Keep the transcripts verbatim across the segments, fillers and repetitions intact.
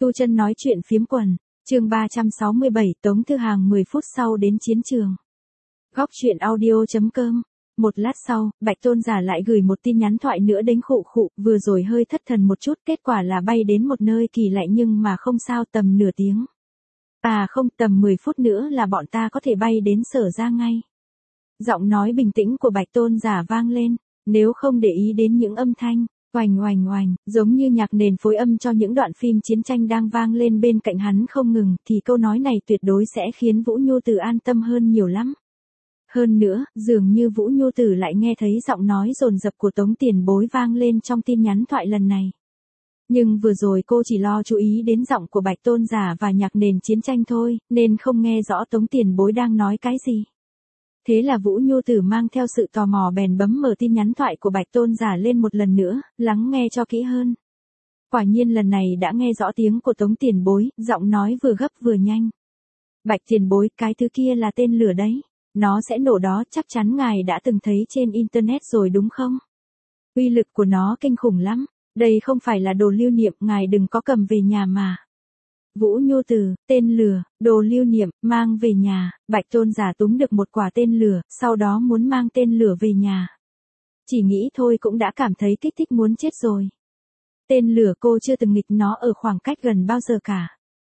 Tu Chân nói chuyện phiếm quần, chương ba trăm sáu mươi bảy, Tống Thư Hàng mười phút sau đến chiến trường. Góc truyện audio chấm com. Một lát sau, Bạch Tôn Giả lại gửi một tin nhắn thoại nữa đến khụ khụ, vừa rồi hơi thất thần một chút, kết quả là bay đến một nơi kỳ lạ nhưng mà không sao, tầm nửa tiếng. À không, tầm mười phút nữa là bọn ta có thể bay đến Sở Ra ngay. Giọng nói bình tĩnh của Bạch Tôn Giả vang lên, nếu không để ý đến những âm thanh oành oành oành, giống như nhạc nền phối âm cho những đoạn phim chiến tranh đang vang lên bên cạnh hắn không ngừng, thì câu nói này tuyệt đối sẽ khiến Vũ Nhu Tử an tâm hơn nhiều lắm. Hơn nữa, dường như Vũ Nhu Tử lại nghe thấy giọng nói dồn dập của Tống Tiền Bối vang lên trong tin nhắn thoại lần này. Nhưng vừa rồi cô chỉ lo chú ý đến giọng của Bạch Tôn Giả và nhạc nền chiến tranh thôi, nên không nghe rõ Tống Tiền Bối đang nói cái gì. Thế là Vũ Nhu Tử mang theo sự tò mò bèn bấm mở tin nhắn thoại của Bạch Tôn Giả lên một lần nữa, lắng nghe cho kỹ hơn. Quả nhiên lần này đã nghe rõ tiếng của Tống Tiền Bối, giọng nói vừa gấp vừa nhanh. Bạch Tiền Bối, cái thứ kia là tên lửa đấy. Nó sẽ nổ đó, chắc chắn ngài đã từng thấy trên internet rồi đúng không? Uy lực của nó kinh khủng lắm. Đây không phải là đồ lưu niệm, ngài đừng có cầm về nhà mà. Vũ Nhu Tử, tên lửa, đồ lưu niệm, mang về nhà. Bạch Tôn Giả túm được một quả tên lửa, sau đó muốn mang tên lửa về nhà. Chỉ nghĩ thôi cũng đã cảm thấy kích thích muốn chết rồi. Tên lửa cô chưa từng nghịch nó ở khoảng cách gần bao giờ cả.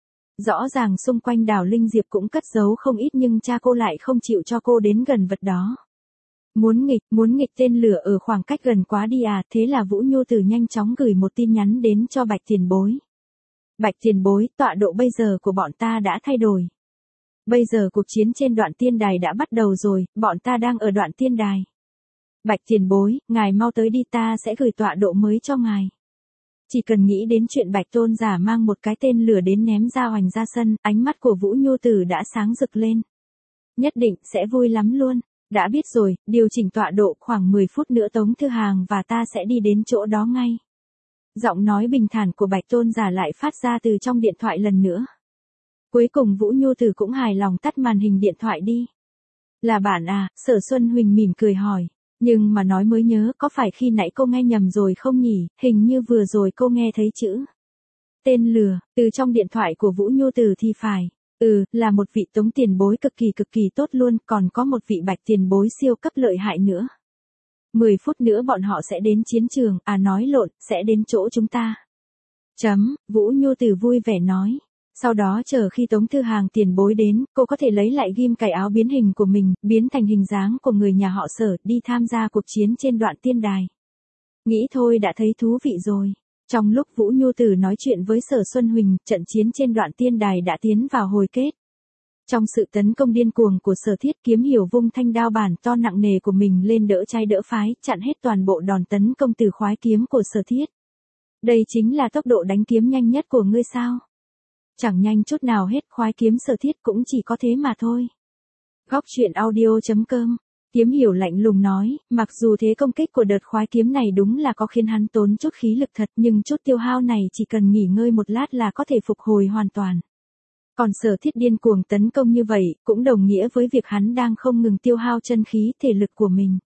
Rõ ràng xung quanh đảo Linh Diệp cũng cất giấu không ít nhưng cha cô lại không chịu cho cô đến gần vật đó. Muốn nghịch, muốn nghịch tên lửa ở khoảng cách gần quá đi à, thế là Vũ Nhu Tử nhanh chóng gửi một tin nhắn đến cho Bạch Tiền Bối. Bạch Tiền Bối, tọa độ bây giờ của bọn ta đã thay đổi. Bây giờ cuộc chiến trên đoạn tiên đài đã bắt đầu rồi, bọn ta đang ở đoạn tiên đài. Bạch Tiền Bối, ngài mau tới đi, ta sẽ gửi tọa độ mới cho ngài. Chỉ cần nghĩ đến chuyện Bạch Tôn Giả mang một cái tên lửa đến ném ra hoành ra sân, ánh mắt của Vũ Nhu Tử đã sáng rực lên. Nhất định sẽ vui lắm luôn. Đã biết rồi, điều chỉnh tọa độ khoảng mười phút nữa Tống Thư Hàng và ta sẽ đi đến chỗ đó ngay. Giọng nói bình thản của Bạch Tôn Giả lại phát ra từ trong điện thoại lần nữa. Cuối cùng Vũ Nhu Tử cũng hài lòng tắt màn hình điện thoại đi. Là bạn à, Sở Xuân Huỳnh mỉm cười hỏi. Nhưng mà nói mới nhớ, có phải khi nãy cô nghe nhầm rồi không nhỉ, hình như vừa rồi cô nghe thấy chữ tên lửa, từ trong điện thoại của Vũ Nhu Tử thì phải. Ừ, là một vị Tống Tiền Bối cực kỳ cực kỳ tốt luôn, còn có một vị Bạch Tiền Bối siêu cấp lợi hại nữa. mười phút nữa bọn họ sẽ đến chiến trường, à nói lộn, sẽ đến chỗ chúng ta. Chấm, Vũ Nhu Tử vui vẻ nói. Sau đó chờ khi Tống Thư Hàng Tiền Bối đến, cô có thể lấy lại ghim cài áo biến hình của mình, biến thành hình dáng của người nhà họ Sở, đi tham gia cuộc chiến trên đoạn tiên đài. Nghĩ thôi đã thấy thú vị rồi. Trong lúc Vũ Nhu Tử nói chuyện với Sở Xuân Huỳnh, trận chiến trên đoạn tiên đài đã tiến vào hồi kết. Trong sự tấn công điên cuồng của Sở Thiết, Kiếm Hiểu vung thanh đao bản to nặng nề của mình lên đỡ trái đỡ phái, chặn hết toàn bộ đòn tấn công từ khoái kiếm của Sở Thiết. Đây chính là tốc độ đánh kiếm nhanh nhất của ngươi sao? Chẳng nhanh chút nào hết, khoái kiếm Sở Thiết cũng chỉ có thế mà thôi. Góc truyện audio chấm com. Kiếm Hiểu lạnh lùng nói, mặc dù thế công kích của đợt khoái kiếm này đúng là có khiến hắn tốn chút khí lực thật, nhưng chút tiêu hao này chỉ cần nghỉ ngơi một lát là có thể phục hồi hoàn toàn. Còn Sở Thiết điên cuồng tấn công như vậy, cũng đồng nghĩa với việc hắn đang không ngừng tiêu hao chân khí thể lực của mình.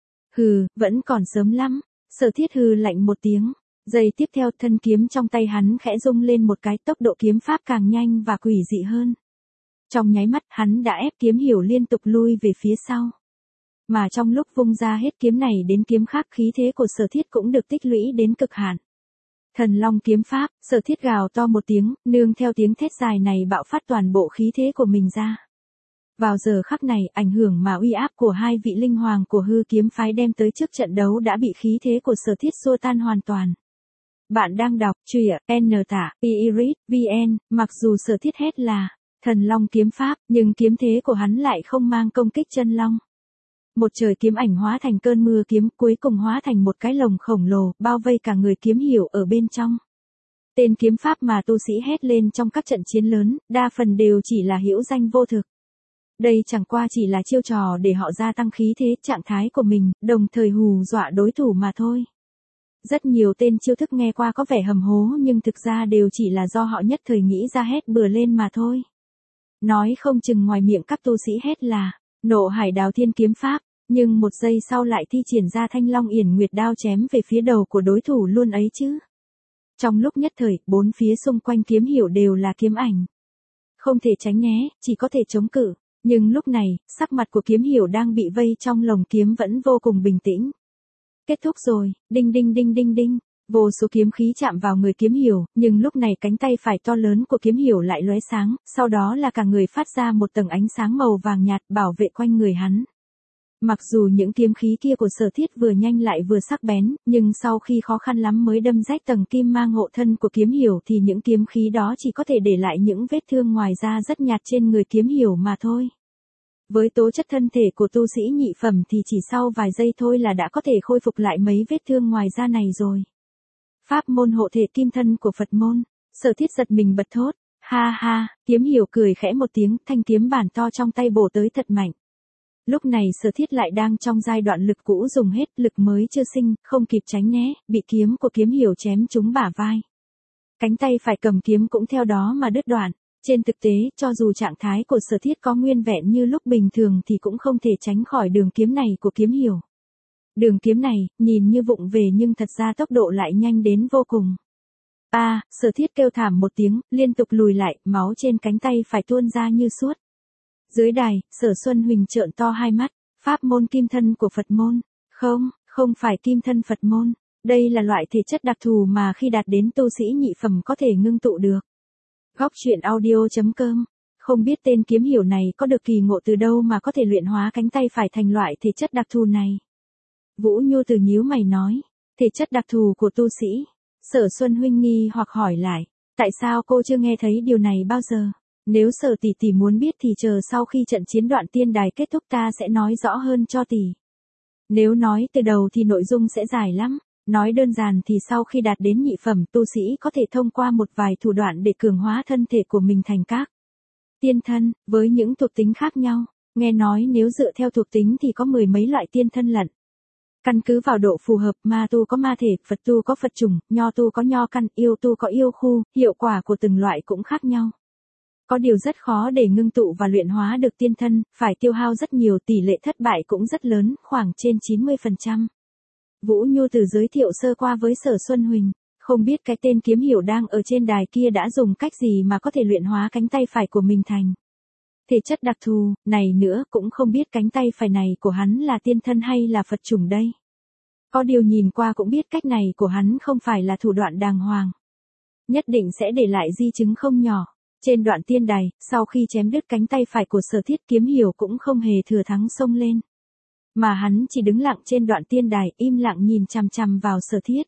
Hừ, vẫn còn sớm lắm. Sở Thiết hừ lạnh một tiếng. Giây tiếp theo thân kiếm trong tay hắn khẽ rung lên một cái, tốc độ kiếm pháp càng nhanh và quỷ dị hơn. Trong nháy mắt hắn đã ép Kiếm Hiểu liên tục lui về phía sau. Mà trong lúc vung ra hết kiếm này đến kiếm khác, khí thế của Sở Thiết cũng được tích lũy đến cực hạn. Thần Long kiếm pháp, Sở Thiết gào to một tiếng, nương theo tiếng thét dài này bạo phát toàn bộ khí thế của mình ra. Vào giờ khắc này, ảnh hưởng mà uy áp của hai vị linh hoàng của hư kiếm phái đem tới trước trận đấu đã bị khí thế của Sở Thiết xua tan hoàn toàn. Bạn đang đọc truyện N tả Iris vn, mặc dù Sở Thiết hét là Thần Long kiếm pháp, nhưng kiếm thế của hắn lại không mang công kích chân long. Một trời kiếm ảnh hóa thành cơn mưa kiếm, cuối cùng hóa thành một cái lồng khổng lồ, bao vây cả người Kiếm Hiểu ở bên trong. Tên kiếm pháp mà tu sĩ hét lên trong các trận chiến lớn, đa phần đều chỉ là hữu danh vô thực. Đây chẳng qua chỉ là chiêu trò để họ gia tăng khí thế, trạng thái của mình, đồng thời hù dọa đối thủ mà thôi. Rất nhiều tên chiêu thức nghe qua có vẻ hầm hố nhưng thực ra đều chỉ là do họ nhất thời nghĩ ra hét bừa lên mà thôi. Nói không chừng ngoài miệng các tu sĩ hét là Nộ Hải Đào Thiên kiếm pháp, nhưng một giây sau lại thi triển ra Thanh Long Yển Nguyệt đao chém về phía đầu của đối thủ luôn ấy chứ. Trong lúc nhất thời, bốn phía xung quanh kiếm hiểu đều là kiếm ảnh. Không thể tránh né, chỉ có thể chống cự. Nhưng lúc này, sắc mặt của kiếm hiểu đang bị vây trong lồng kiếm vẫn vô cùng bình tĩnh. Kết thúc rồi, đinh đinh đinh đinh đinh. Vô số kiếm khí chạm vào người kiếm hiểu, nhưng lúc này cánh tay phải to lớn của kiếm hiểu lại lóe sáng, sau đó là cả người phát ra một tầng ánh sáng màu vàng nhạt bảo vệ quanh người hắn. Mặc dù những kiếm khí kia của Sở Thiết vừa nhanh lại vừa sắc bén, nhưng sau khi khó khăn lắm mới đâm rách tầng kim mang hộ thân của kiếm hiểu thì những kiếm khí đó chỉ có thể để lại những vết thương ngoài ra rất nhạt trên người kiếm hiểu mà thôi. Với tố chất thân thể của tu sĩ nhị phẩm thì chỉ sau vài giây thôi là đã có thể khôi phục lại mấy vết thương ngoài da này rồi. Pháp môn hộ thể kim thân của Phật môn. Sở Thiết giật mình bật thốt. Ha ha, kiếm hiểu cười khẽ một tiếng, thanh kiếm bản to trong tay bổ tới thật mạnh. Lúc này Sở Thiết lại đang trong giai đoạn lực cũ dùng hết, lực mới chưa sinh, không kịp tránh né, bị kiếm của kiếm hiểu chém trúng bả vai. Cánh tay phải cầm kiếm cũng theo đó mà đứt đoạn. Trên thực tế, cho dù trạng thái của Sở Thiết có nguyên vẹn như lúc bình thường thì cũng không thể tránh khỏi đường kiếm này của kiếm hiểu. Đường kiếm này, nhìn như vụng về nhưng thật ra tốc độ lại nhanh đến vô cùng. A, à, Sở Thiết kêu thảm một tiếng, liên tục lùi lại, máu trên cánh tay phải tuôn ra như suốt. Dưới đài, Sở Xuân Huỳnh trợn to hai mắt, pháp môn kim thân của Phật môn. Không, không phải kim thân Phật môn. Đây là loại thể chất đặc thù mà khi đạt đến tu sĩ nhị phẩm có thể ngưng tụ được. Góc truyện audio chấm com. Không biết tên kiếm hiểu này có được kỳ ngộ từ đâu mà có thể luyện hóa cánh tay phải thành loại thể chất đặc thù này. Vũ Nhu từ nhíu mày nói, thể chất đặc thù của tu sĩ. Sở Xuân Huynh nghi hoặc hỏi lại, tại sao cô chưa nghe thấy điều này bao giờ? Nếu Sở tỷ tỷ muốn biết thì chờ sau khi trận chiến đoạn tiên đài kết thúc ta sẽ nói rõ hơn cho tỷ. Nếu nói từ đầu thì nội dung sẽ dài lắm. Nói đơn giản thì sau khi đạt đến nhị phẩm tu sĩ có thể thông qua một vài thủ đoạn để cường hóa thân thể của mình thành các tiên thân, với những thuộc tính khác nhau. Nghe nói nếu dựa theo thuộc tính thì có mười mấy loại tiên thân lận. Căn cứ vào độ phù hợp, ma tu có ma thể, Phật tu có Phật chủng, nho tu có nho căn, yêu tu có yêu khu, hiệu quả của từng loại cũng khác nhau. Có điều rất khó để ngưng tụ và luyện hóa được tiên thân, phải tiêu hao rất nhiều, tỷ lệ thất bại cũng rất lớn, khoảng trên chín mươi phần trăm. Vũ Nhu từ giới thiệu sơ qua với Sở Xuân Huỳnh, không biết cái tên kiếm hiểu đang ở trên đài kia đã dùng cách gì mà có thể luyện hóa cánh tay phải của mình thành thể chất đặc thù, này nữa cũng không biết cánh tay phải này của hắn là tiên thân hay là Phật chủng đây. Có điều nhìn qua cũng biết cách này của hắn không phải là thủ đoạn đàng hoàng. Nhất định sẽ để lại di chứng không nhỏ. Trên đoạn tiên đài, sau khi chém đứt cánh tay phải của Sở Thiết, kiếm hiểu cũng không hề thừa thắng xông lên. Mà hắn chỉ đứng lặng trên đoạn tiên đài, im lặng nhìn chằm chằm vào Sở Thiết.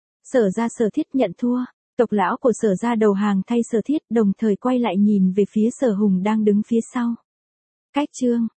Sở ra Sở Thiết nhận thua, tộc lão của Sở ra đầu hàng thay Sở Thiết, đồng thời quay lại nhìn về phía Sở Hùng đang đứng phía sau. Cách chương